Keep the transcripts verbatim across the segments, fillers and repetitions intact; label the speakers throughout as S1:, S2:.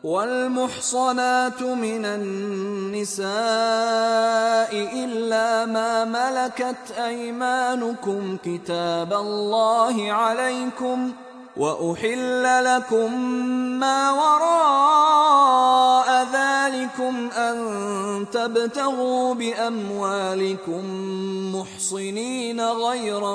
S1: والمحصنات من النساء إلا ما ملكت أيمانكم كتاب الله عليكم، وأحل لكم ما وراء ذلكم أن تبتغوا بأموالكم محصنين غير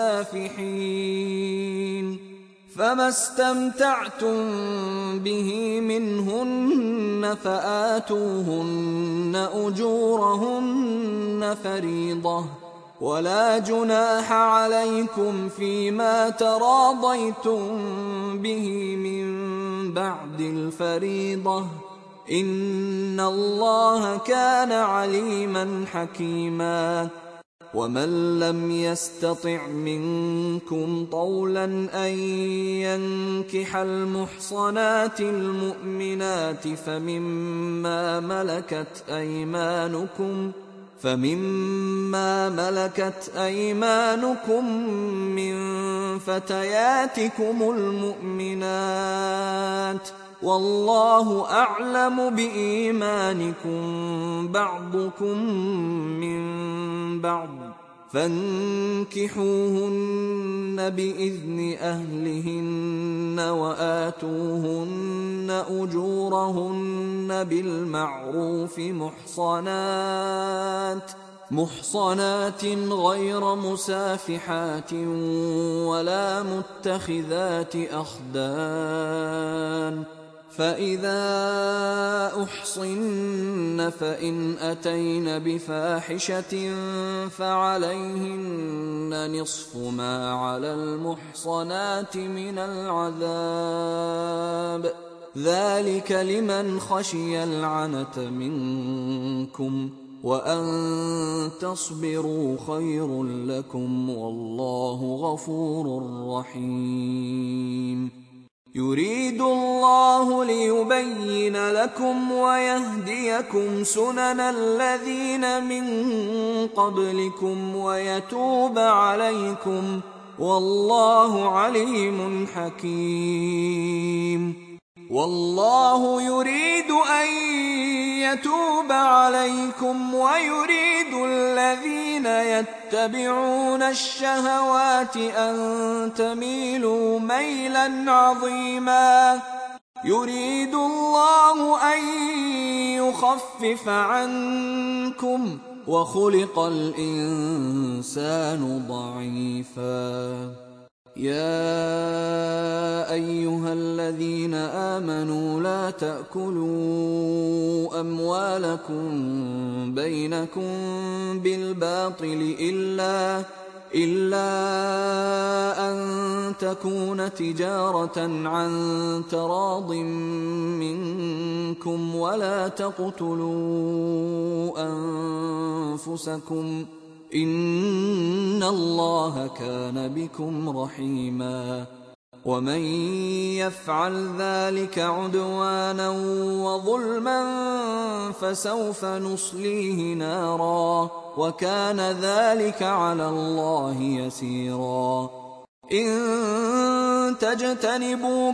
S1: مسافحين، فما استمتعتم به منهن فآتوهن أجورهن فريضة، ولا جناح عليكم فيما تراضيتم به من بعد الفريضة، إن الله كان عليما حكيما. ومن لم يستطع منكم طولا أن ينكح المحصنات المؤمنات فمما ملكت أيمانكم فمما ملكت أيمانكم من فتياتكم المؤمنات، والله أعلم بإيمانكم بعضكم من بعض، فانكحوهن بإذن أهلهن وآتوهن أجورهن بالمعروف محصنات محصنات غير مسافحات ولا متخذات أخدان، فإذا أحصن فإن أتين بفاحشة فعليهن نصف ما على المحصنات من العذاب، ذلك لمن خشي العنة منكم، وأن تصبروا خير لكم، والله غفور رحيم. يريد الله ليبين لكم ويهديكم سنن الذين من قبلكم ويتوب عليكم، والله عليم حكيم. والله يريد أن يتوب عليكم ويريد الذين يتبعون الشهوات أن تميلوا ميلا عظيما. يريد الله أن يخفف عنكم وخلق الإنسان ضعيفا. يا أيها الذين آمنوا لا تأكلوا أموالكم بينكم بالباطل إلا إلا أن تكون تجارة عن تراض منكم، ولا تقتلوا أنفسكم، إن الله كان بكم رحيما. ومن يفعل ذلك عدوانا وظلما فسوف نصليه نارا، وكان ذلك على الله يسيرا. إن تجتنبوا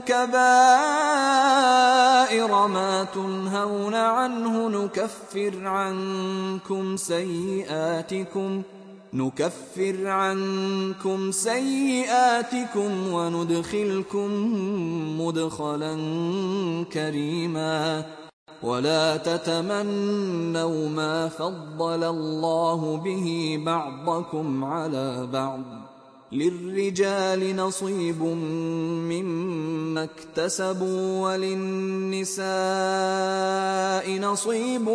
S1: كبائر ما تنهون عنه نكفر عنكم سيئاتكم نكفر عنكم سيئاتكم وندخلكم مدخلا كريما. ولا تتمنوا ما فضل الله به بعضكم على بعض، للرجال نصيب مما اكتسبوا وللنساء نصيب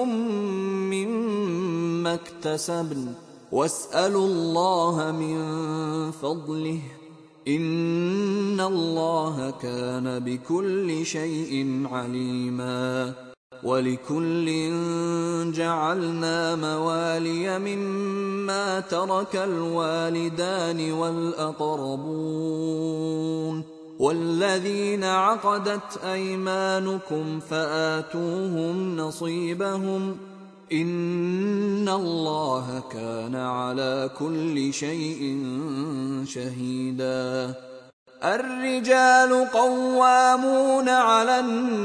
S1: مما اكتسبن، واسألوا الله من فضله، إن الله كان بكل شيء عليما. ولكل جعلنا موالي مما ترك الوالدان والأقربون والذين عقدت أيمانكم فآتوهم نصيبهم، إن الله كان على كل شيء شهيدا. الرجال قوامون على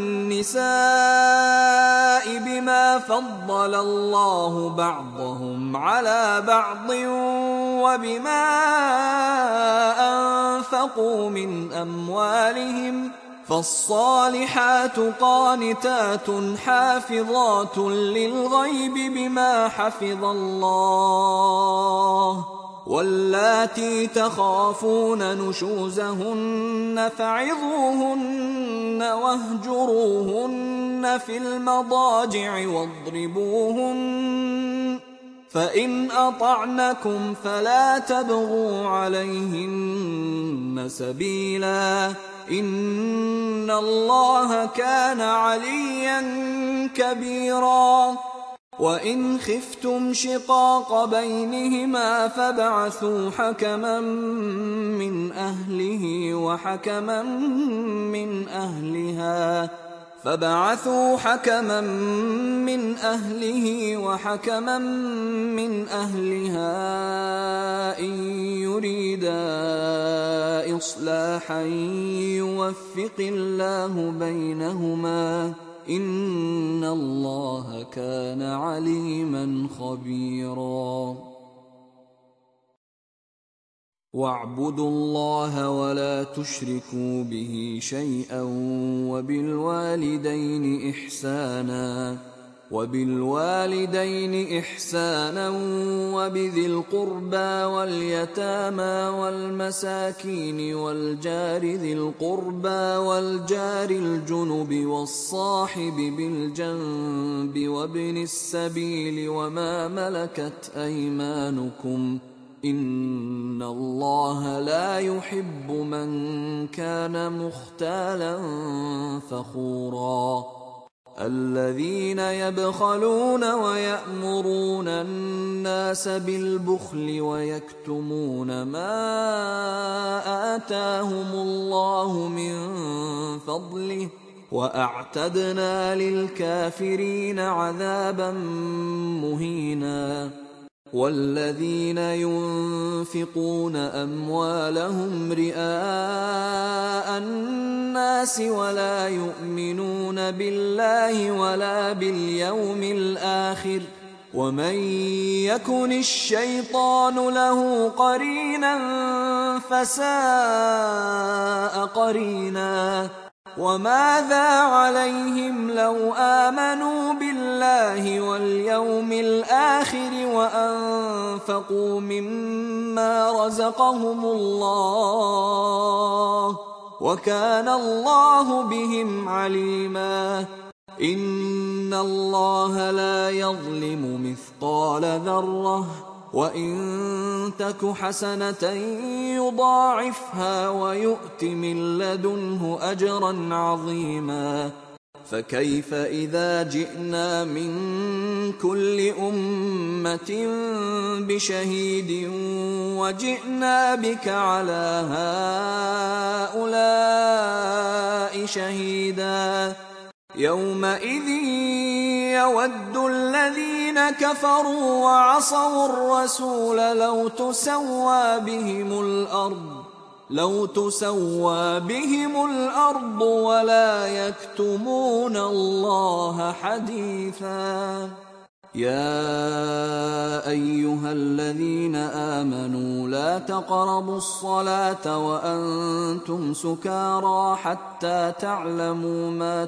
S1: النساء بما فضل الله بعضهم على بعض وبما أنفقوا من أموالهم، فالصالحات قانتات حافظات للغيب بما حفظ الله، واللاتي تخافون نشوزهن فعظوهن واهجروهن في المضاجع واضربوهن، فإن أطعنكم فلا تبغوا عليهن سبيلا، إن الله كان عليا كبيرا. وإن خفتم شقاق بينهما فابعثوا حكما من أهله وحكما من أهلها فابعثوا حكما من أهله وحكما من أهلها إن يريدا إصلاحا يوفق الله بينهما، إن الله كان عليما خبيرا. واعبدوا الله ولا تشركوا به شيئا وبالوالدين إحسانا وبالوالدين إحسانا وبذي القربى واليتامى والمساكين والجار ذي القربى والجار الجنب والصاحب بالجنب وابن السبيل وما ملكت أيمانكم، إن الله لا يحب من كان مختالا فخورا. الذين يبخلون ويأمرون الناس بالبخل ويكتمون ما آتاهم الله من فضله، وأعتدنا للكافرين عذابا مهينا. والذين ينفقون أموالهم رئاء الناس ولا يؤمنون بالله ولا باليوم الآخر، ومن يكن الشيطان له قرينا فساء قرينا. وماذا عليهم لو آمنوا بالله واليوم الآخر وأنفقوا مما رزقهم الله، وكان الله بهم عليما. إن الله لا يظلم مثقال ذرة، وإن تك حسنة يضاعفها ويؤت من لدنه أجرا عظيما. فكيف إذا جئنا من كل أمة بشهيد وجئنا بك على هؤلاء شهيدا، يومئذ يود الذين كفروا وعصوا الرسول لو تسوى بهم الأرض لو تسوى بهم الأرض ولا يكتمون الله حديثا. يا أيها الذين آمنوا لا تقربوا الصلاة وأنتم سكارى حتى تعلموا ما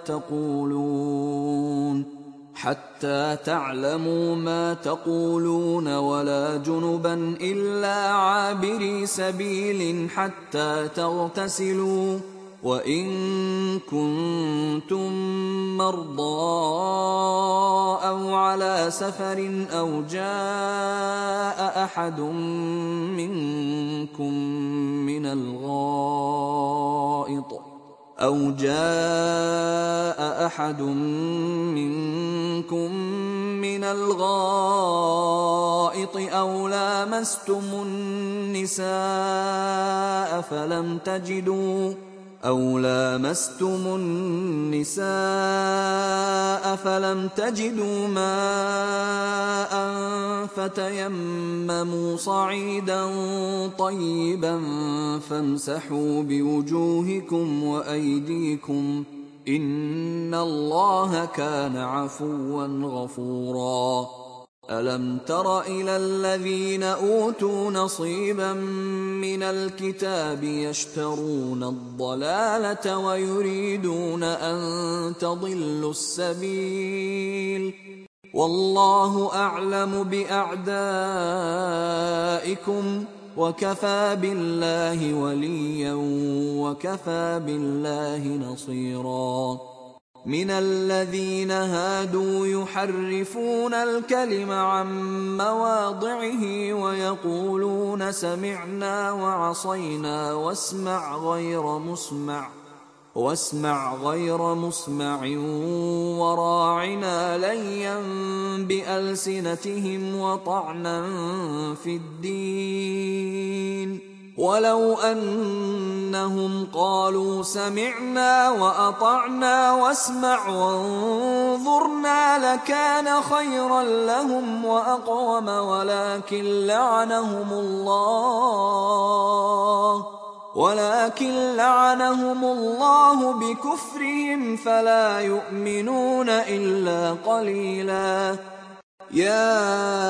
S1: تقولون حتى تعلموا ما تقولون ولا جنبا إلا عابري سبيل حتى تغتسلوا، وإن كنتم مرضى أو على سفر أو جاء أحد منكم من الغائط أو جاء أحد منكم من الغائط أو لامستم النساء فلم تجدوا أو لامستم النساء أفلم تجدوا ماء فتيمموا صعيدا طيبا فامسحوا بوجوهكم وأيديكم إن الله كان عفوا غفورا ألم تر إلى الذين أوتوا نصيبا من الكتاب يشترون الضلالة ويريدون أن تضلوا السبيل والله أعلم بأعدائكم وكفى بالله وليا وكفى بالله نصيرا من الذين هادوا يحرفون الكلم عن مواضعه ويقولون سمعنا وعصينا واسمع غير مسمع واسمع غير مسمع وراعنا ليا بألسنتهم وطعنا في الدين ولو أنهم قالوا سمعنا وأطعنا واسمع وانظرنا لكان خيرا لهم وأقوم ولكن لعنهم الله ولكن لعنهم الله بكفرهم فلا يؤمنون إلا قليلا يا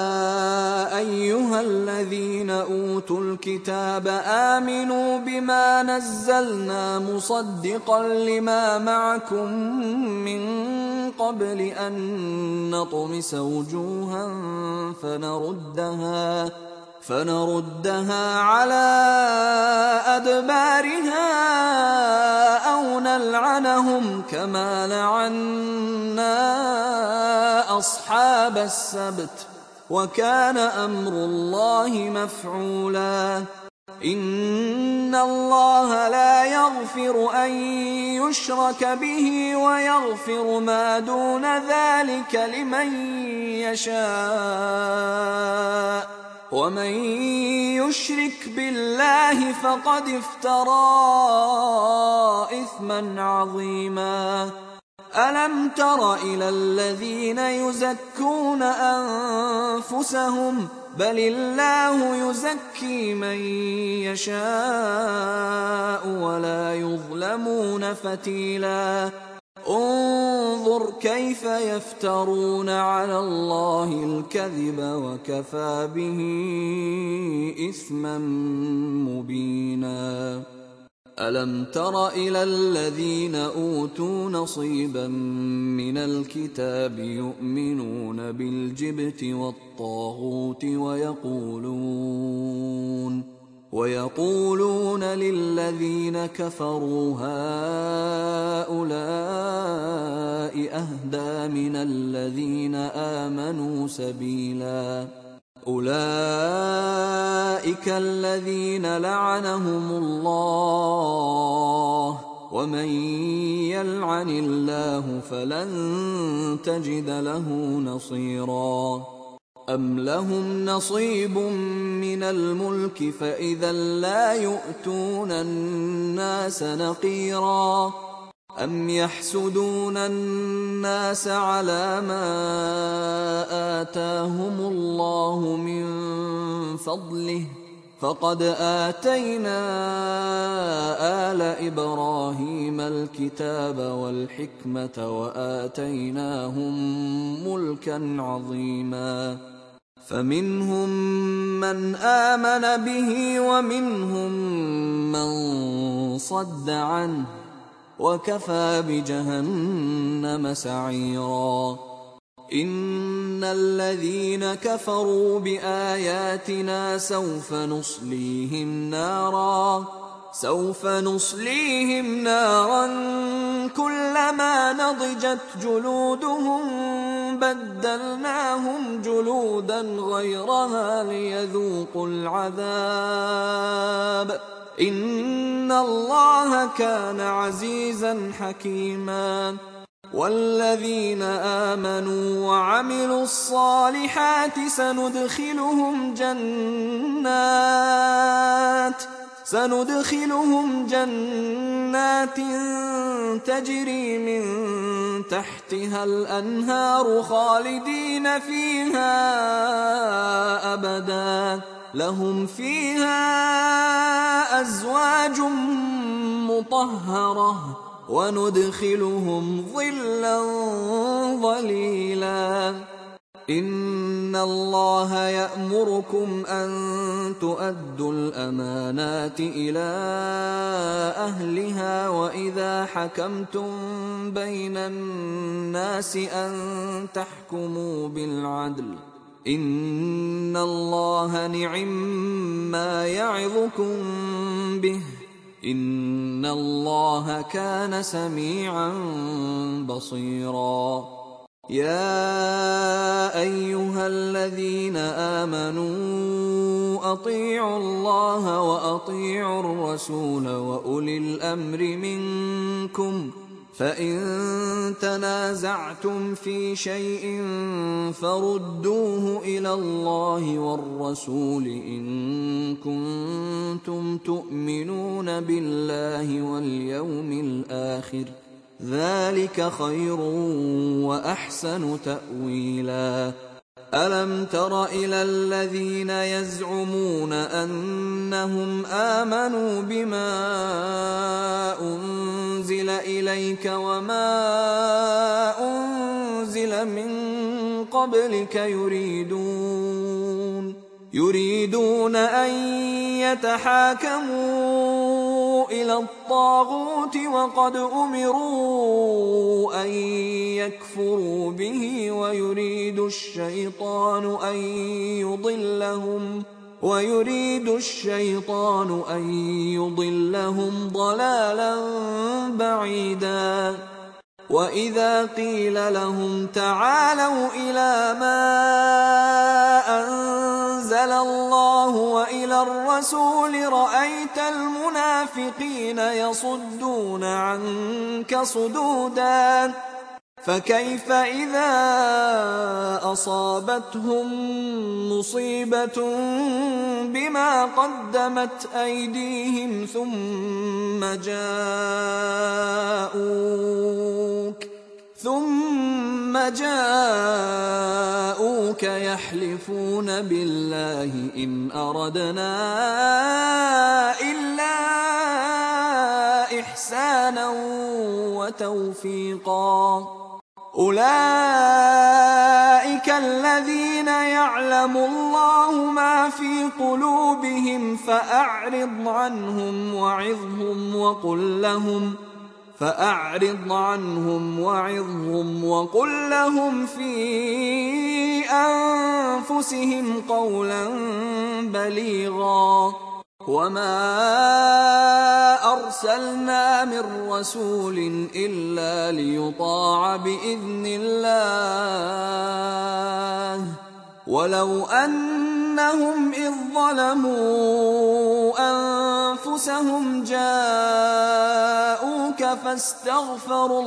S1: أيها الذين أوتوا الكتاب آمنوا بما نزلنا مصدقا لما معكم من قبل أن نطمس وجوها فنردها فنردها على أدبارها أو نلعنهم كما لعنا أصحاب السبت وكان أمر الله مفعولا إن الله لا يغفر أن يشرك به ويغفر ما دون ذلك لمن يشاء ومن يشرك بالله فقد افترى إثما عظيما ألم تر إلى الذين يزكون أنفسهم بل الله يزكي من يشاء ولا يظلمون فتيلا انظر كيف يفترون على الله الكذب وكفى به إثما مبينا ألم تر إلى الذين أوتوا نصيبا من الكتاب يؤمنون بالجبت والطاغوت ويقولون ويقولون للذين كفروا هؤلاء أهدى من الذين آمنوا سبيلا أولئك الذين لعنهم الله ومن يلعن الله فلن تجد له نصيرا أم لهم نصيب من الملك فإذا لا يؤتون الناس نقيرا أم يحسدون الناس على ما آتاهم الله من فضله فقد آتينا آل إبراهيم الكتاب والحكمة وآتيناهم ملكا عظيما فمنهم من آمن به ومنهم من صد عنه وكفى بجهنم سعيرا إن الذين كفروا بآياتنا سوف نصليهم نارا سوف نصليهم نارا كلما نضجت جلودهم بدلناهم جلودا غيرها ليذوقوا العذاب إن الله كان عزيزا حكيما والذين آمنوا وعملوا الصالحات سندخلهم جنات سندخلهم جنات جنات تجري من تحتها الأنهار خالدين فيها أبدا لهم فيها أزواج مطهرة وندخلهم ظلا ظليلا إن الله يأمركم أن تؤدوا الأمانات إلى أهلها وإذا حكمتم بين الناس أن تحكموا بالعدل إن الله نعما يعظكم به إن الله كان سميعا بصيرا يا أيها الذين آمنوا أطيعوا الله وأطيعوا الرسول وأولي الأمر منكم فإن تنازعتم في شيء فردوه إلى الله والرسول إن كنتم تؤمنون بالله واليوم الآخر ذلك خير وأحسن تأويلا ألم تر إلى الذين يزعمون أنهم آمنوا بما أنزل إليك وما أنزل من قبلك يريدون يريدون أن يتحاكموا إلى الطاغوت وقد أمروا أن يكفروا به ويريد الشيطان أن يضلهم ويريد الشيطان أن يضلهم ضلالا بعيدا وإذا قيل لهم تعالوا إلى ما أنزل الله وإلى الرسول رأيت المنافقين يصدون عنك صدودا فكيف إذا أصابتهم مصيبة بما قدمت أيديهم ثم جاءوك ثم جاءوك يحلفون بالله إن أردنا إلا إحسانا وتوفيقا أولئك الذين يعلم الله ما في قلوبهم فأعرض عنهم وعظهم وقل لهم فأعرض عنهم وعظهم وقل لهم في أنفسهم قولا بليغا وما أرسلنا من رسول إلا ليطاع بإذن الله ولو أنهم إذ ظلموا أنفسهم جاءوك فاستغفروا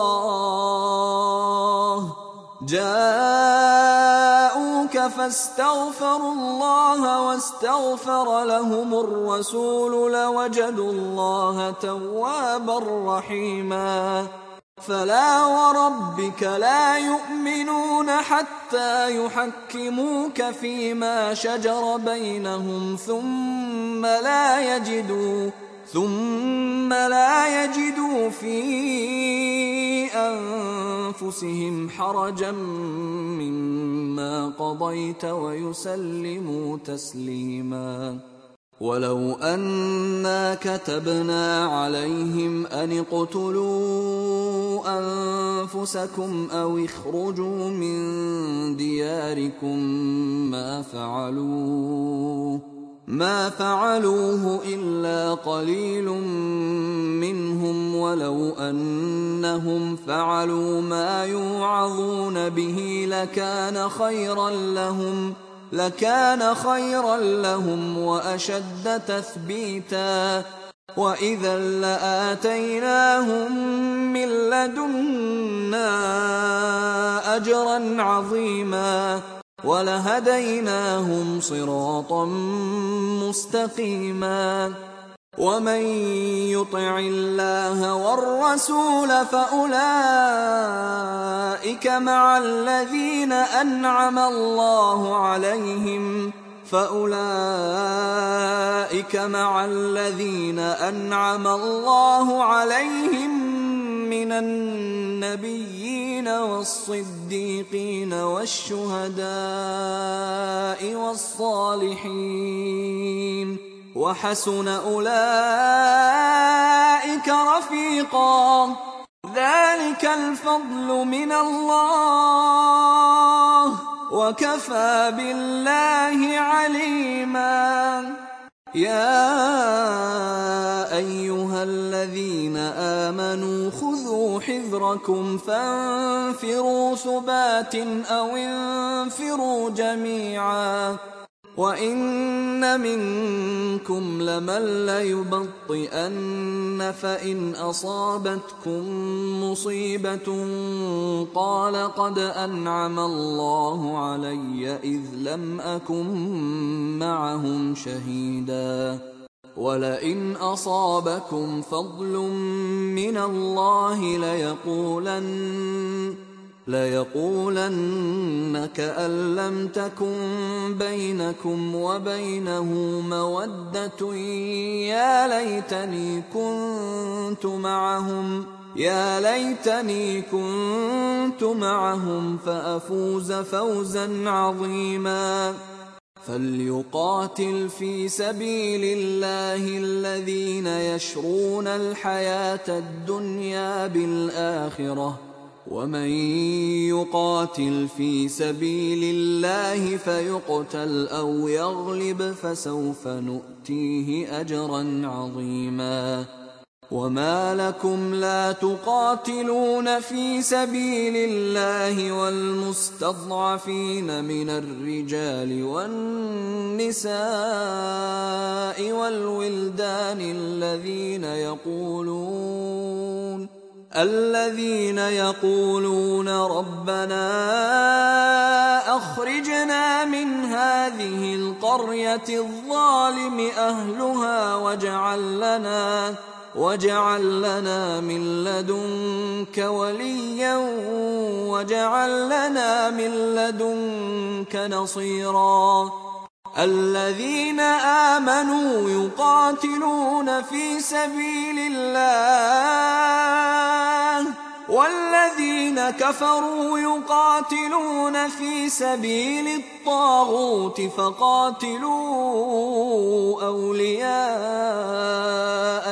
S1: الله جاءوك فاستغفروا الله واستغفر لهم الرسول لوجدوا الله توابا رحيما فلا وربك لا يؤمنون حتى يحكموك فيما شجر بينهم ثم لا يجدوا ثم لا يجدوا في أنفسهم حرجا مما قضيت ويسلموا تسليما ولو أنا كتبنا عليهم أن اقتلوا أنفسكم أو اخرجوا من دياركم ما فعلوه ما فعلوه إلا قليل منهم ولو أنهم فعلوا ما يوعظون به لكان خيرا لهم لكان خيرا لهم وأشد تثبيتا وإذا لآتيناهم من لدنا أجرا عظيما ولهديناهم صراطا مستقيما ومن يطع الله والرسول فأولئك مع الذين أنعم الله عليهم فأولئك مع الذين أنعم الله عليهم من النبيين والصديقين والشهداء والصالحين وحسن أولئك رفيقا ذلك الفضل من الله وكفى بالله عليما يا أيها الذين آمنوا خذوا حذركم فانفروا ثبات أو انفروا جميعا وإن منكم لمن ليبطئن فإن أصابتكم مصيبة قال قد أنعم الله علي إذ لم أكن معهم شهيدا ولئن أصابكم فضل من الله ليقولن ليقولن كأن لم تكن بينكم وبينه مودة يا ليتني كنت معهم يا ليتني كنت معهم فأفوز فوزا عظيما فليقاتل في سبيل الله الذين يشرون الحياة الدنيا بالآخرة ومن يقاتل في سبيل الله فيقتل أو يغلب فسوف نؤتيه أجرا عظيما وما لكم لا تقاتلون في سبيل الله والمستضعفين من الرجال والنساء والولدان الذين يقولون الذين يقولون ربنا أخرجنا من هذه القرية الظالم أهلها واجعل لنا واجعل لنا من لدنك وليا واجعل لنا من لدنك نصيرا الذين آمنوا يقاتلون في سبيل الله والذين كفروا يقاتلون في سبيل الطاغوت فقاتلوا أولياء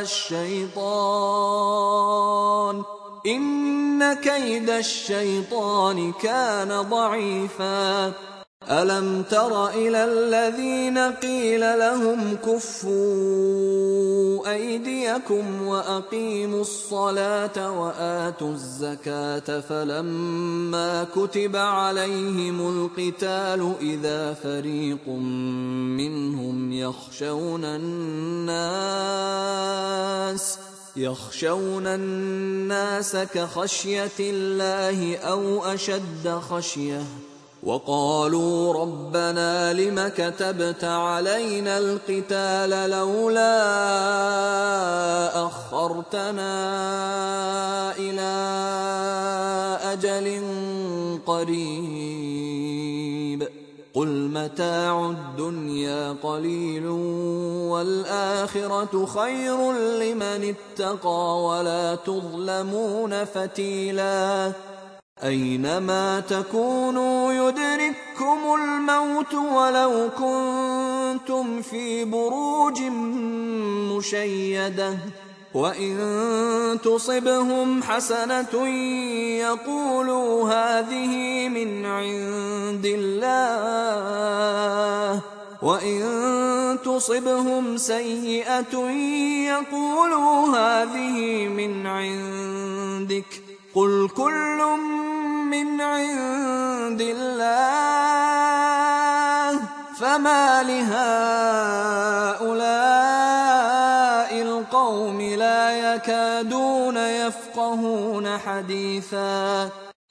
S1: الشيطان إن كيد الشيطان كان ضعيفا ألم تر إلى الذين قيل لهم كفوا أيديكم وأقيموا الصلاة وآتوا الزكاة فلما كتب عليهم القتال إذا فريق منهم يخشون الناس يخشون الناس كخشية الله أو أشد خشية وقالوا ربنا لم كتبت علينا القتال لولا أخرتنا إلى أجل قريب قل متاع الدنيا قليل والآخرة خير لمن اتقى ولا تظلمون فتيلا أينما تكونوا يدرككم الموت ولو كنتم في بروج مشيدة وإن تصبهم حسنة يقولوا هذه من عند الله وإن تصبهم سيئة يقولوا هذه من عندك قل كل من عند الله فما لهؤلاء القوم لا يكادون يفقهون حديثا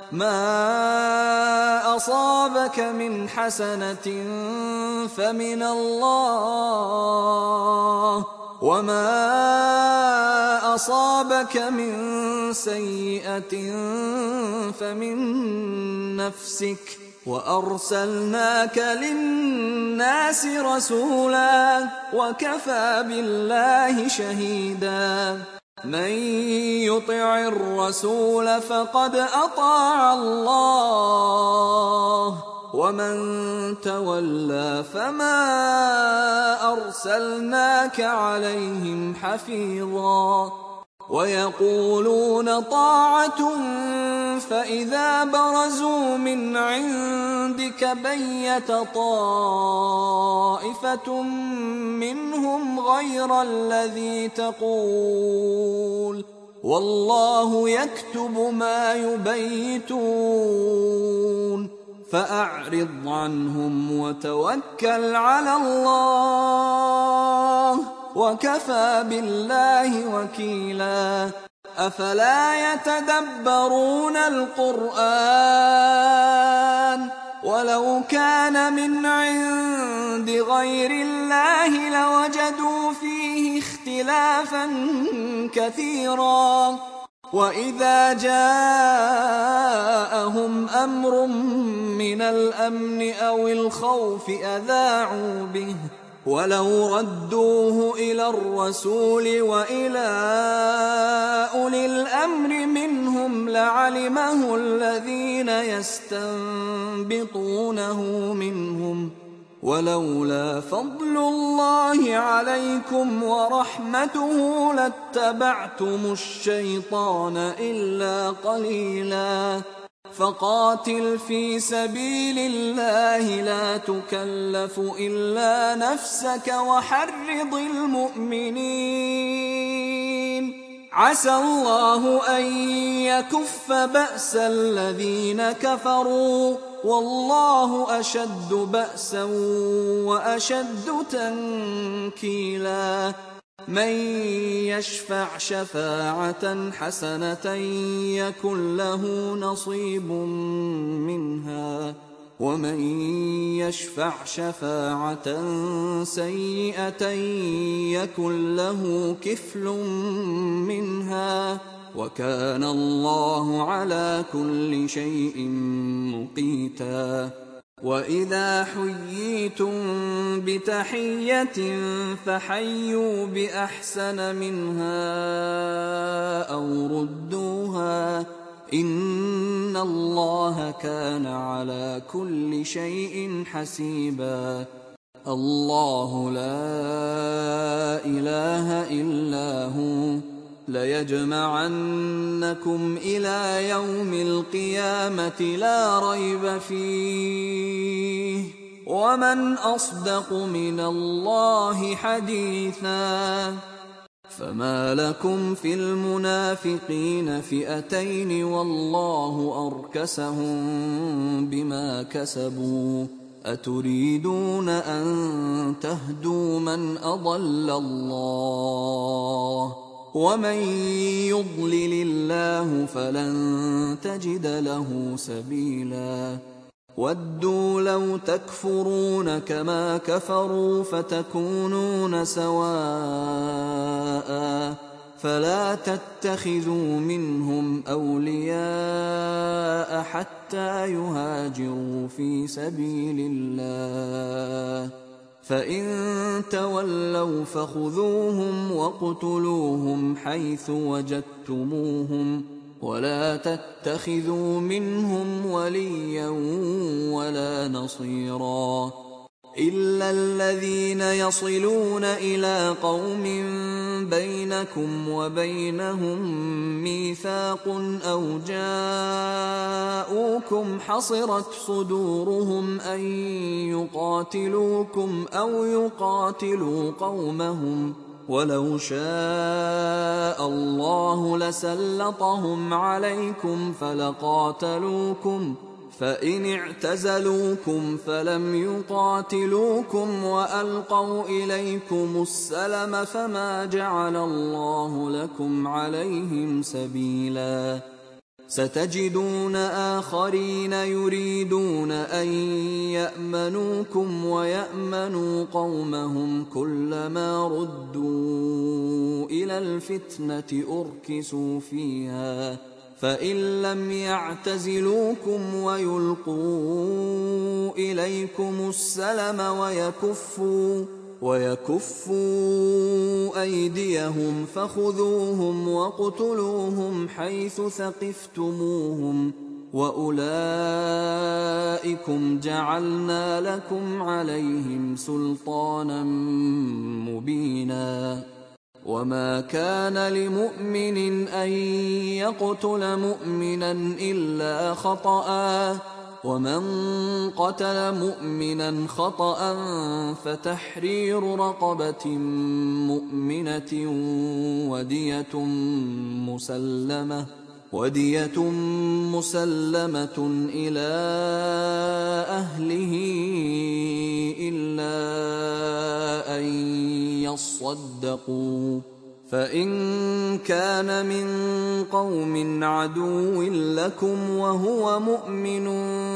S1: ما أصابك من حسنة فمن الله وما أصابك من سيئة فمن نفسك وأرسلناك للناس رسولا وكفى بالله شهيدا من يطع الرسول فقد أطاع الله ومن تولى فما أرسلناك عليهم حفيظا ويقولون طاعة فإذا برزوا من عندك بيت طائفة منهم غير الذي تقول والله يكتب ما يبيتون فأعرض عنهم وتوكل على الله وكفى بالله وكيلا أفلا يتدبرون القرآن ولو كان من عند غير الله لوجدوا فيه اختلافا كثيرا وإذا جاءهم أمر من الأمن أو الخوف أذاعوا به ولو ردوه إلى الرسول وإلى أولي الأمر منهم لعلمه الذين يستنبطونه منهم ولولا فضل الله عليكم ورحمته لاتبعتم الشيطان إلا قليلا فقاتل في سبيل الله لا تكلف إلا نفسك وحرض المؤمنين عسى الله أن يكف بأس الذين كفروا والله أشد بأسا وأشد تنكيلا من يشفع شفاعة حسنة يكن له نصيب منها ومن يشفع شفاعة سيئة يكن له كفل منها وكان الله على كل شيء مقيتا وإذا حييتم بتحية فحيوا بأحسن منها أو ردوها إن الله كان على كل شيء حسيبا الله لا إله إلا هو ليجمعنكم إلى يوم القيامة لا ريب فيه ومن أصدق من الله حديثا فما لكم في المنافقين فئتين والله أركسهم بما كسبوا أتريدون أن تهدوا من أضل الله ومن يضلل الله فلن تجد له سبيلا ودوا لو تكفرون كما كفروا فتكونون سواء فلا تتخذوا منهم أولياء حتى يهاجروا في سبيل الله فإن تولوا فخذوهم واقتلوهم حيث وجدتموهم ولا تتخذوا منهم وليا ولا نصيرا إلا الذين يصلون إلى قوم بينكم وبينهم ميثاق أو جاءوكم حصرت صدورهم أن يقاتلوكم أو يقاتلوا قومهم ولو شاء الله لسلطهم عليكم فلقاتلوكم فإن اعتزلوكم فلم يقاتلوكم وألقوا إليكم السلم فما جعل الله لكم عليهم سبيلا ستجدون آخرين يريدون أن يأمنوكم ويأمنوا قومهم كلما ردوا إلى الفتنة أركسوا فيها فإن لم يعتزلوكم ويلقوا إليكم السلم ويكفوا ويكفوا أيديهم فخذوهم واقتلوهم حيث ثقفتموهم وأولئكم جعلنا لكم عليهم سلطانا مبينا. وما كان لمؤمن أن يقتل مؤمنا إلا خطأ ومن قتل مؤمنا خطأ فتحرير رقبة مؤمنة ودية مسلمة ودية مسلمة إلى أهله إلا أن يصدقوا فإن كان من قوم عدو لكم وهو مؤمن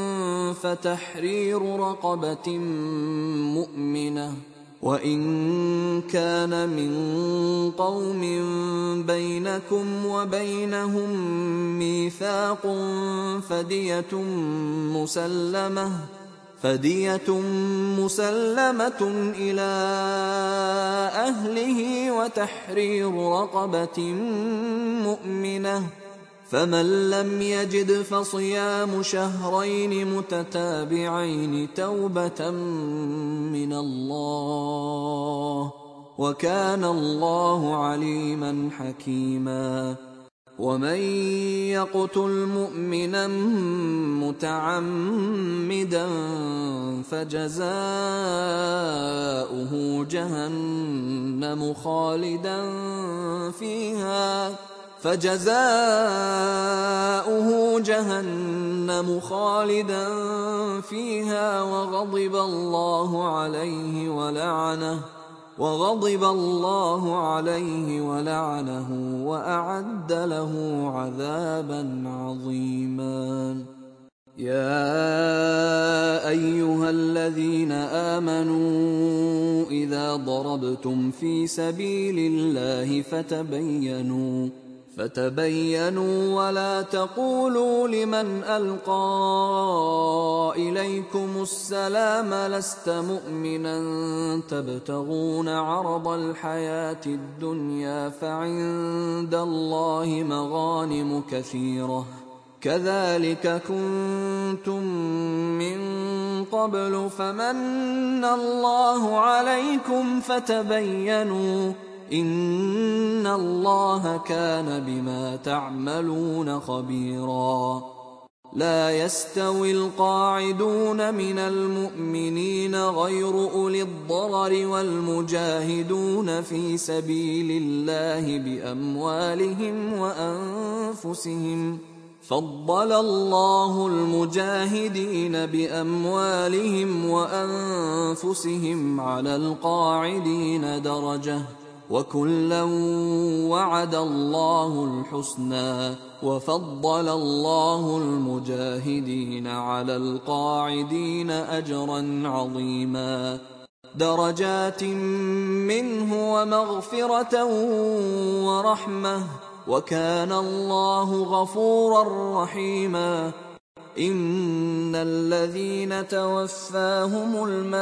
S1: فتحرير رقبة مؤمنة وإن كان من قوم بينكم وبينهم ميثاق فدية مسلمة فدية مسلمة إلى أهله وتحرير رقبة مؤمنة فمن لم يجد فصيام شهرين متتابعين توبة من الله وكان الله عليما حكيما. ومن يقتل مؤمنا متعمدا فجزاؤه جهنم خالدا فيها فجزاؤه جهنم خالدا فيها وغضب الله عليه ولعنه وغضب الله عليه ولعنه وأعد له عذابا عظيما. يا أيها الذين آمنوا إذا ضربتم في سبيل الله فتبينوا فتبينوا ولا تقولوا لمن ألقى إليكم السلام لست مؤمنا تبتغون عرض الحياة الدنيا فعند الله مغانم كثيرة كذلك كنتم من قبل فمن الله عليكم فتبينوا إن الله كان بما تعملون خبيرا. لا يستوي القاعدون من المؤمنين غير أولي الضرر والمجاهدون في سبيل الله بأموالهم وأنفسهم فضل الله المجاهدين بأموالهم وأنفسهم على القاعدين درجة وكلا وعد الله الحسنى وفضل الله المجاهدين على القاعدين أجرا عظيما درجات منه ومغفرة ورحمة وكان الله غفورا رحيما. إن الذين توفاهم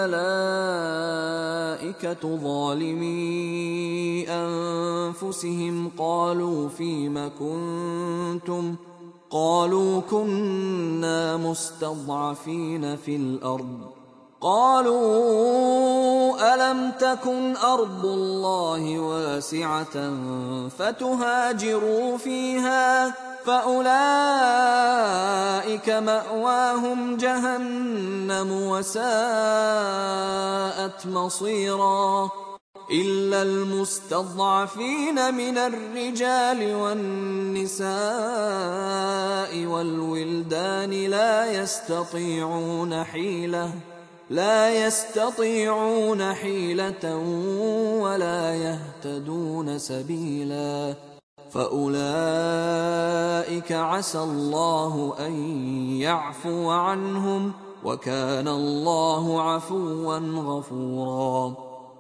S1: الملائكة ظالمي أنفسهم قالوا فيم كنتم قالوا كنا مستضعفين في الأرض قالوا ألم تكن أرض الله واسعة فتهاجروا فيها فأولئك مأواهم جهنم وساءت مصيرا إلا المستضعفين من الرجال والنساء والولدان لا يستطيعون حيلة لا يستطيعون حيلة ولا يهتدون سبيلا فأولئك عسى الله أن يعفو عنهم، وكان الله عفوا غفورا.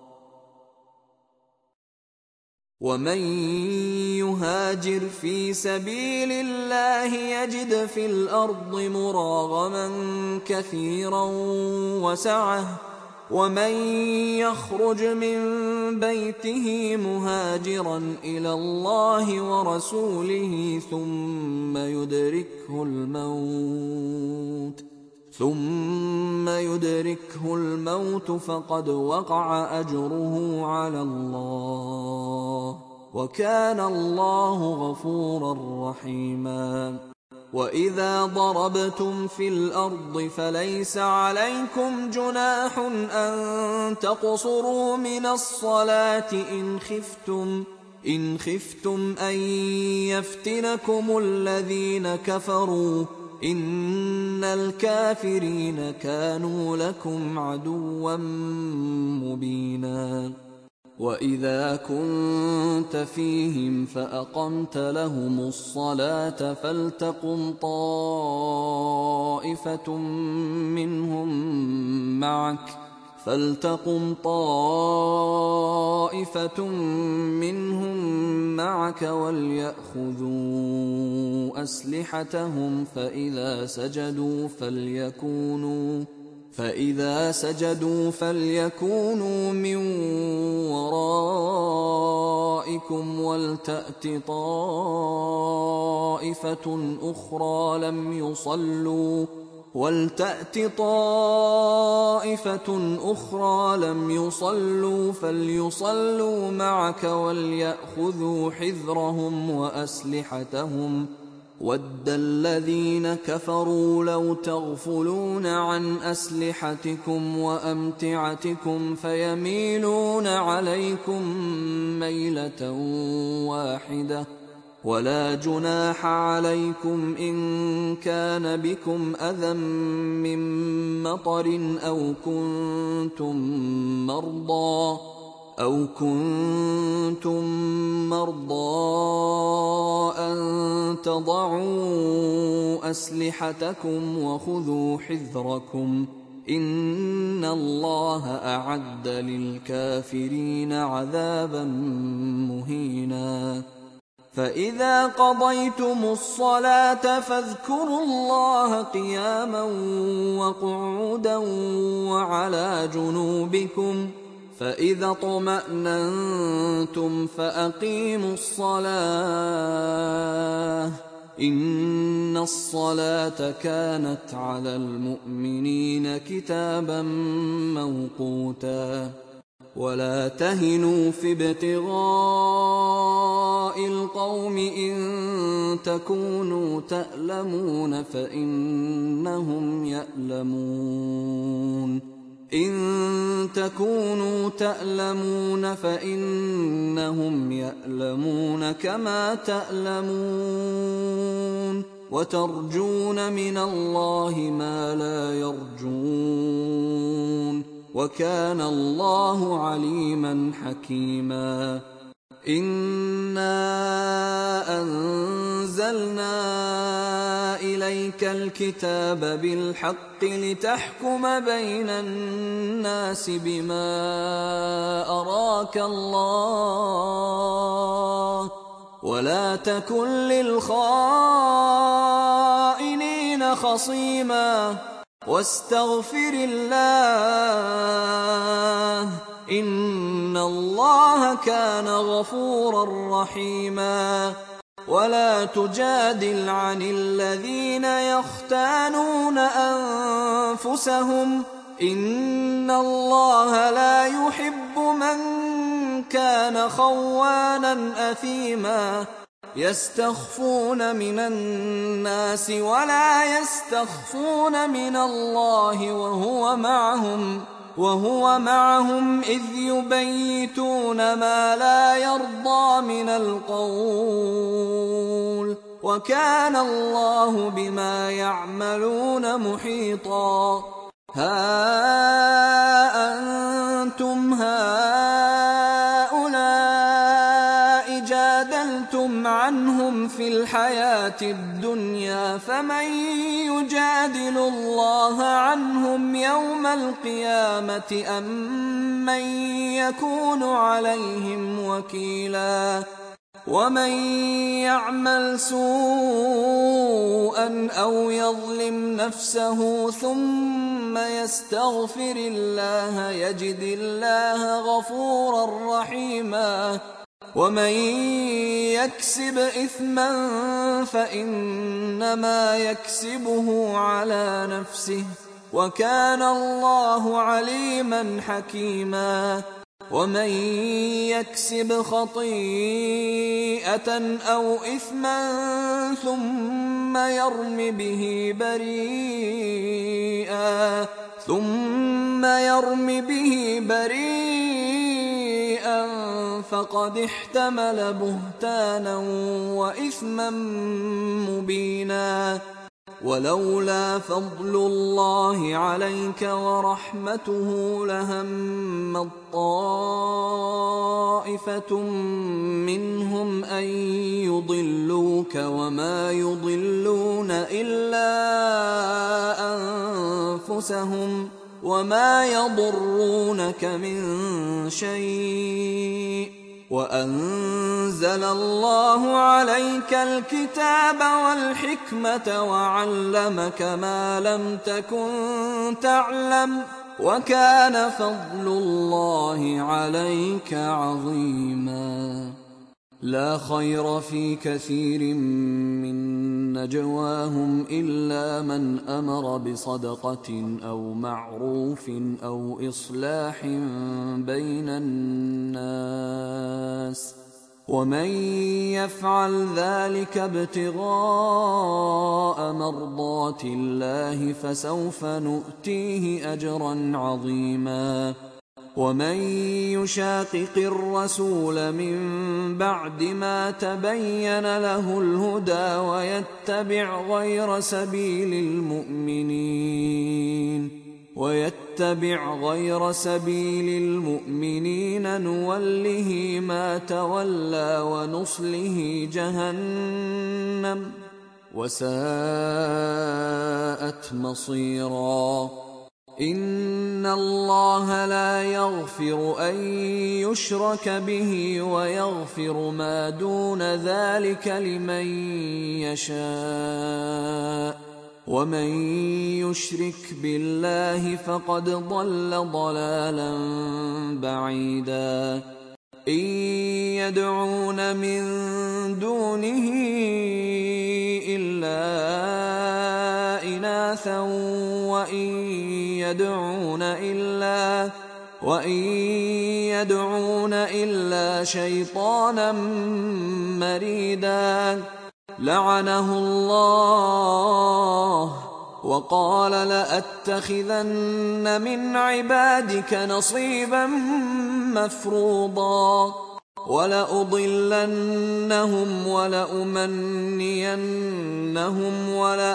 S1: ومن يهاجر في سبيل الله يجد في الأرض مراغما كثيرا وسعة، ومن يخرج من بيته مهاجرا إلى الله ورسوله ثم يدركه الموت ثم يدركه الموت فقد وقع أجره على الله، وكان الله غفورا رحيما. وإذا ضربتم في الأرض فليس عليكم جناح أن تقصروا من الصلاة إن خفتم إن خفتم أن يفتنكم الذين كفروا، إن الكافرين كانوا لكم عدوا مبينا. وإذا كنت فيهم فأقمت لهم الصلاة فلتقم طائفة منهم معك فلتقم طائفة منهم معك وليأخذوا أسلحتهم فإذا سجدوا فليكونوا فإذا سجدوا فليكونوا من ورائكم ولتأت طائفة أخرى لم يصلوا ولتأت طائفة أخرى لم يصلوا فليصلوا معك وليأخذوا حذرهم وأسلحتهم. وَدَّ الَّذِينَ كَفَرُوا لَوْ تَغْفُلُونَ عَنْ أَسْلِحَتِكُمْ وَأَمْتِعَتِكُمْ فَيَمِيلُونَ عَلَيْكُمْ مَيْلَةً وَاحِدَةً. وَلَا جُنَاحَ عَلَيْكُمْ إِن كَانَ بِكُمْ أَذًى مِّن مَّطَرٍ أَوْ كُنتُم مَّرْضَىٰ أَوْ كُنتُم مَّرْضَىٰ أَن تَضَعُوا أَسْلِحَتَكُمْ وَخُذُوا حِذْرَكُمْ إِنَّ اللَّهَ أَعَدَّ لِلْكَافِرِينَ عَذَابًا مُّهِينًا. فَإِذَا قَضَيْتُمُ الصَّلَاةَ فاذكروا اللَّهَ قِيَامًا وَقُعُودًا وَعَلَىٰ جُنُوبِكُمْ، فَإِذَا اطْمَأْنَنتُمْ فَأَقِيمُوا الصَّلَاةَ إِنَّ الصَّلَاةَ كَانَتْ عَلَى الْمُؤْمِنِينَ كِتَابًا مَّوْقُوتًا. وَلَا تَهِنُوا فِي ابْتِغَاءِ الْقَوْمِ إِن تَكُونُوا تَأْلَمُونَ فَإِنَّهُمْ يَأْلَمُونَ إن تكونوا تألمون فإنهم يألمون كما تألمون وترجون من الله ما لا يرجون وكان الله عليما حكيما. إنا أنزلنا إليك الكتاب بالحق لتحكم بين الناس بما أراك الله ولا تكن للخائنين خصيما واستغفر الله إن الله كان غفورا رحيما. ولا تجادل عن الذين يختانون أنفسهم إن الله لا يحب من كان خوانا أثيما يستخفون من الناس ولا يستخفون من الله وهو معهم وهو معهم إذ يبيتون ما لا يرضى من القول وكان الله بما يعملون محيطا. ها أنتم هؤلاء جادلتم عن في الحياة الدنيا فمن يجادل الله عنهم يوم القيامة أم من يكون عليهم وكيلا ومن يعمل سوءا أو يظلم نفسه ثم يستغفر الله يجد الله غفورا رحيما ومن يكسب إثما فإنما يكسبه على نفسه وكان الله عليما حكيما ومن يكسب خطيئة أو إثما ثم يرم به بريئا ثم يرم به بريئا فقد احتمل بهتانا وإثما مبينا ولولا فضل الله عليك ورحمته لهم طائفة منهم أن يضلوك وما يضلون إلا أنفسهم وما يضرونك من شيء وأنزل الله عليك الكتاب والحكمة وعلمك ما لم تكن تعلم وكان فضل الله عليك عظيما لا خير في كثير من نجواهم إلا من أمر بصدقة أو معروف أو إصلاح بين الناس ومن يفعل ذلك ابتغاء مرضات الله فسوف نؤتيه أجرا عظيما ومن يشاقق الرسول من بعد ما تبين له الهدى ويتبع غير سبيل المؤمنين ويتبع غير سبيل المؤمنين نوله ما تولى ونصله جهنم وساءت مصيرا إن الله لا يغفر أن يشرك به ويغفر ما دون ذلك لمن يشاء ومن يشرك بالله فقد ضل ضلالا بعيدا إن يدعون من دونه إلا إناثا وإن يدعون إلا وإن يدعون إلا شيطانا مريدا لعنه الله وقال لأتخذن من عبادك نصيبا مفروضا ولأضلنهم ولأمنينهم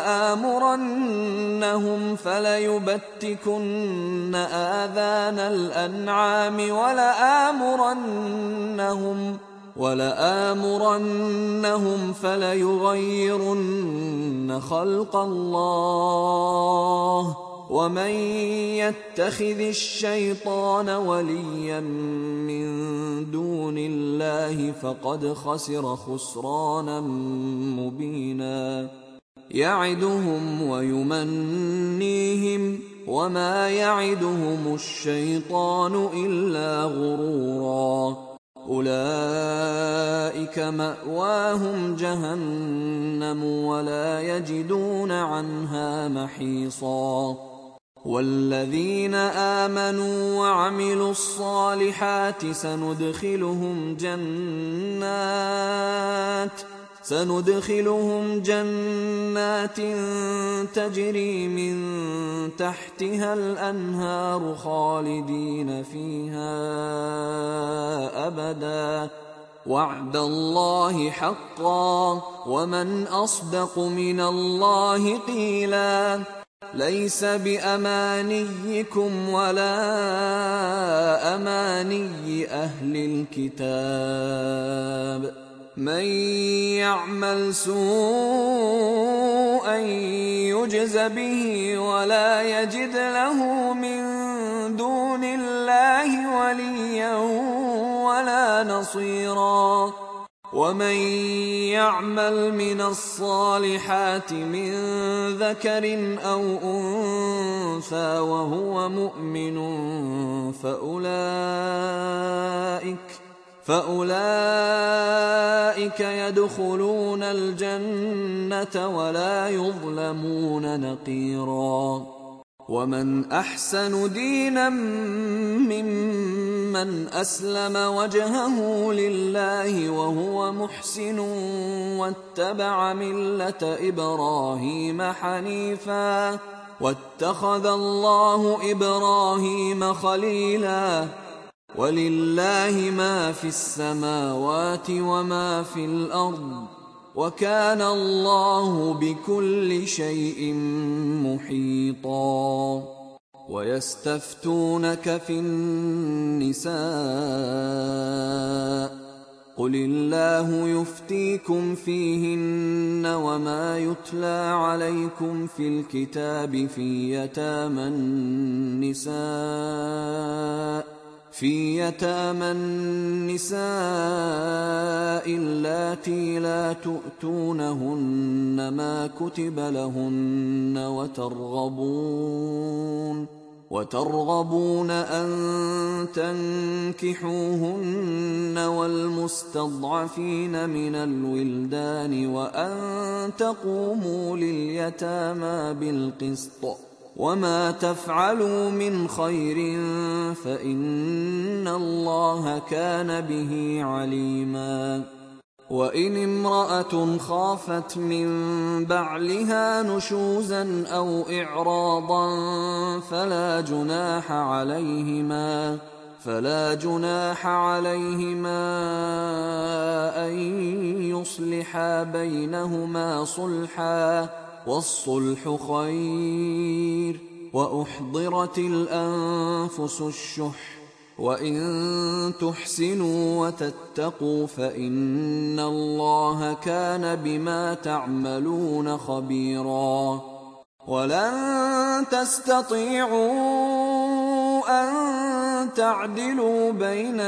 S1: ولآمرنهم فليبتكن آذان الأنعام ولآمرنهم ولآمرنهم فليغيرن خلق الله ومن يتخذ الشيطان وليا من دون الله فقد خسر خسرانا مبينا يعدهم ويمنيهم وما يعدهم الشيطان إلا غرورا أولئك مأواهم جهنم ولا يجدون عنها محيصا والذين آمنوا وعملوا الصالحات سندخلهم جنات سندخلهم جنات تجري من تحتها الأنهار خالدين فيها أبدا وعد الله حقا ومن أصدق من الله قيلا ليس بأمانيكم ولا أماني أهل الكتاب من يعمل سوءا يجز به ولا يجد له من دون الله وليا ولا نصيرا ومن يعمل من الصالحات من ذكر أو أنثى وهو مؤمن فأولئك فأولئك يدخلون الجنة ولا يظلمون نقيرا ومن أحسن دينا ممن أسلم وجهه لله وهو محسن واتبع ملة إبراهيم حنيفا واتخذ الله إبراهيم خليلا ولله ما في السماوات وما في الأرض وكان الله بكل شيء محيطا ويستفتونك في النساء قل الله يفتيكم فيهن وما يتلى عليكم في الكتاب في يتامى النساء في يتامى النساء اللاتي لا تؤتونهن ما كتب لهن وترغبون وترغبون أن تنكحوهن والمستضعفين من الولدان وأن تقوموا لليتامى بالقسط وما تفعلوا من خير فإن الله كان به عليما وإن امرأة خافت من بعلها نشوزا أو إعراضا فلا جناح عليهما فلا جناح عليهما أن يصلحا بينهما صلحا والصلح خير وأحضرت الأنفس الشح وإن تحسنوا وتتقوا فإن الله كان بما تعملون خبيرا ولن تستطيعوا أن تعدلوا بين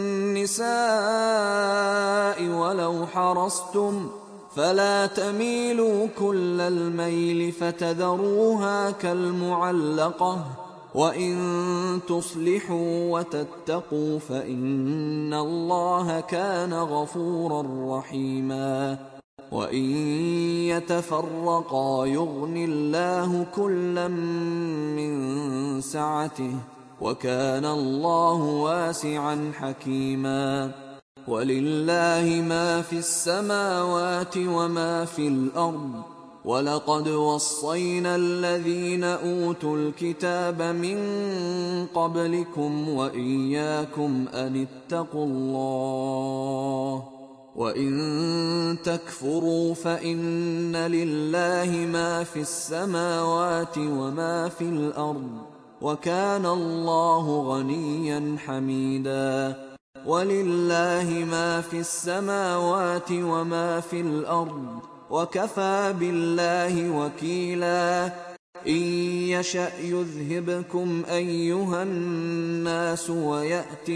S1: النساء ولو حرصتم فلا تميلوا كل الميل فتذروها كالمعلقة وإن تصلحوا وتتقوا فإن الله كان غفورا رحيما وإن يتفرقا يغن الله كلا من سعته وكان الله واسعا حكيما ولله ما في السماوات وما في الأرض ولقد وصينا الذين أوتوا الكتاب من قبلكم وإياكم أن اتقوا الله وإن تكفروا فإن لله ما في السماوات وما في الأرض وكان الله غنيا حميدا ولله ما في السماوات وما في الأرض وكفى بالله وكيلا إن يشأ يذهبكم أيها الناس ويأت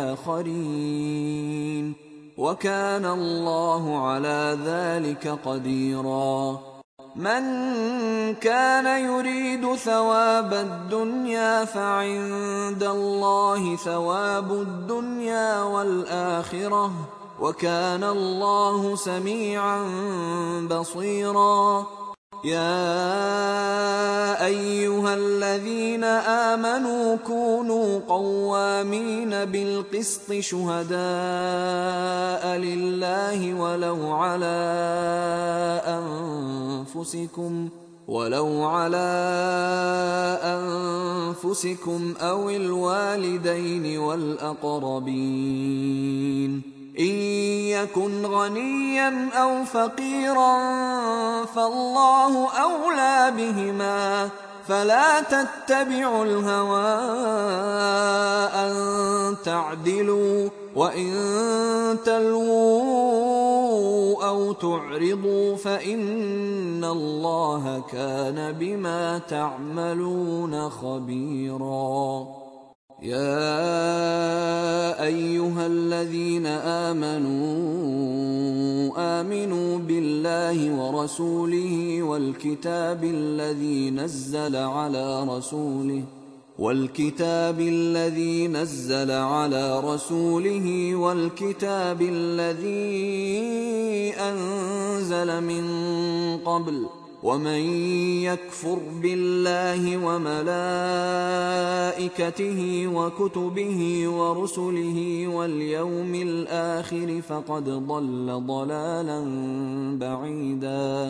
S1: بآخرين وكان الله على ذلك قديرا من كان يريد ثواب الدنيا فعند الله ثواب الدنيا والآخرة وكان الله سميعا بصيرا يا أيها الذين آمنوا كونوا قوامين بالقسط شهداء لله ولو على أنفسكم ولو على أنفسكم أو الوالدين والأقربين إن يكن غنيا أو فقيرا فالله أولى بهما فلا تتبعوا الهوى أن تعدلوا وإن تلووا أو تعرضوا فإن الله كان بما تعملون خبيرا. يا أيها الذين آمنوا آمنوا بالله ورسوله والكتاب الذي نزل على رسوله والكتاب الذي نزل على رسوله والكتاب الذي أنزل من قبل، ومن يكفر بالله وملائكته وكتبه ورسله واليوم الآخر فقد ضل ضلالا بعيدا.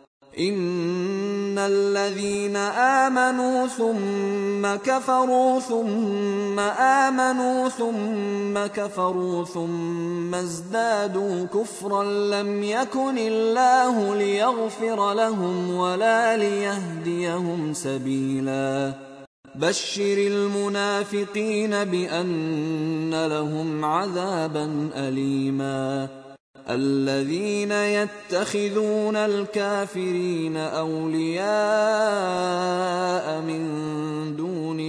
S1: إن الذين آمنوا ثم كفروا ثم آمنوا ثم كفروا ثم ازدادوا كفرا لم يكن الله ليغفر لهم ولا ليهديهم سبيلا. بشر المنافقين بأن لهم عذابا أليما. الذين يتخذون الكافرين أولياء من دون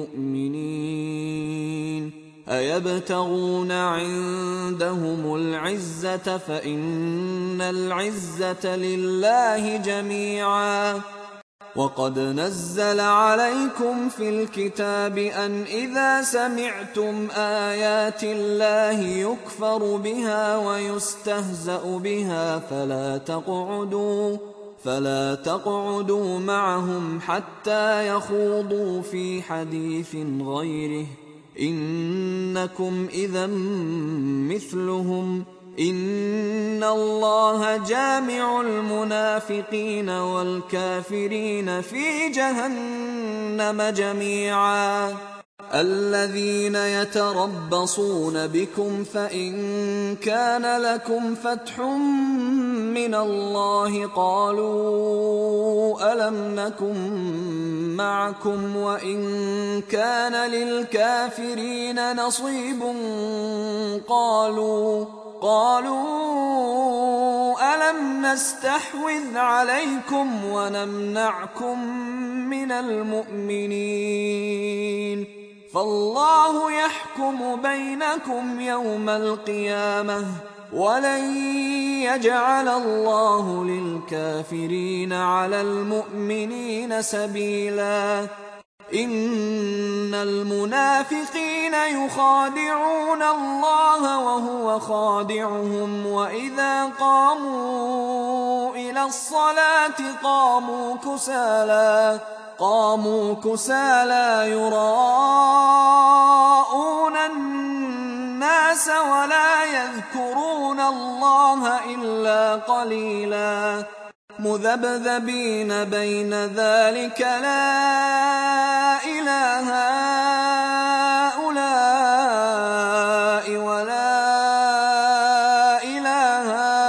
S1: المؤمنين أيبتغون عندهم العزة فإن العزة لله جميعا. وقد نزل عليكم في الكتاب أن إذا سمعتم آيات الله يكفر بها ويستهزأ بها فلا تقعدوا فلا تقعدوا معهم حتى يخوضوا في حديث غيره، إنكم إذا مثلهم، إن الله جامع المنافقين والكافرين في جهنم جميعا. الذين يتربصون بكم فإن كان لكم فتح من الله قالوا ألم نكن معكم وإن كان للكافرين نصيب قالوا قالوا ألم نستحوذ عليكم ونمنعكم من المؤمنين فالله يحكم بينكم يوم القيامة ولن يجعل الله للكافرين على المؤمنين سبيلا. إن المنافقين يخادعون الله وهو خادعهم وإذا قاموا إلى الصلاة قاموا كسالى قاموا كسالى يراءون الناس ولا يذكرون الله إلا قليلا مذبذبين بين ذلك لا إله هؤلاء ولا إله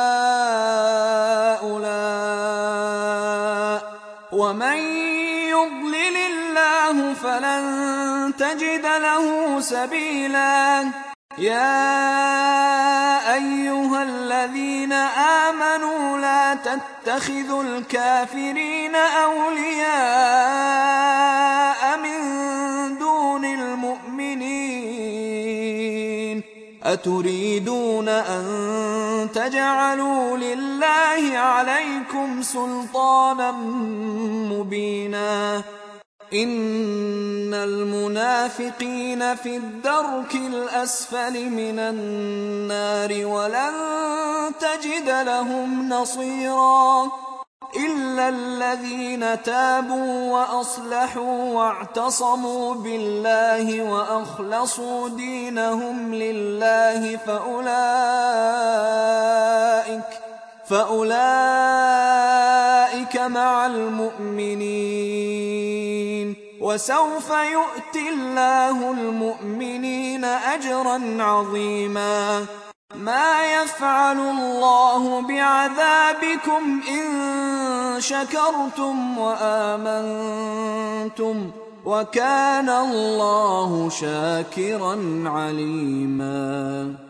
S1: هؤلاء ومن يضلل الله فلن تجد له سبيلا. يا أيها الذين آمنوا لا تتخذوا الكافرين أولياء من دون المؤمنين أتريدون أن تجعلوا لله عليكم سلطانا مبينا. إن المنافقين في الدرك الأسفل من النار ولن تجد لهم نصيرا إلا الذين تابوا وأصلحوا واعتصموا بالله وأخلصوا دينهم لله فأولئك فأولئك مع المؤمنين وسوف يؤتي الله المؤمنين أجرا عظيما. ما يفعل الله بعذابكم إن شكرتم وآمنتم وكان الله شاكرا عليما.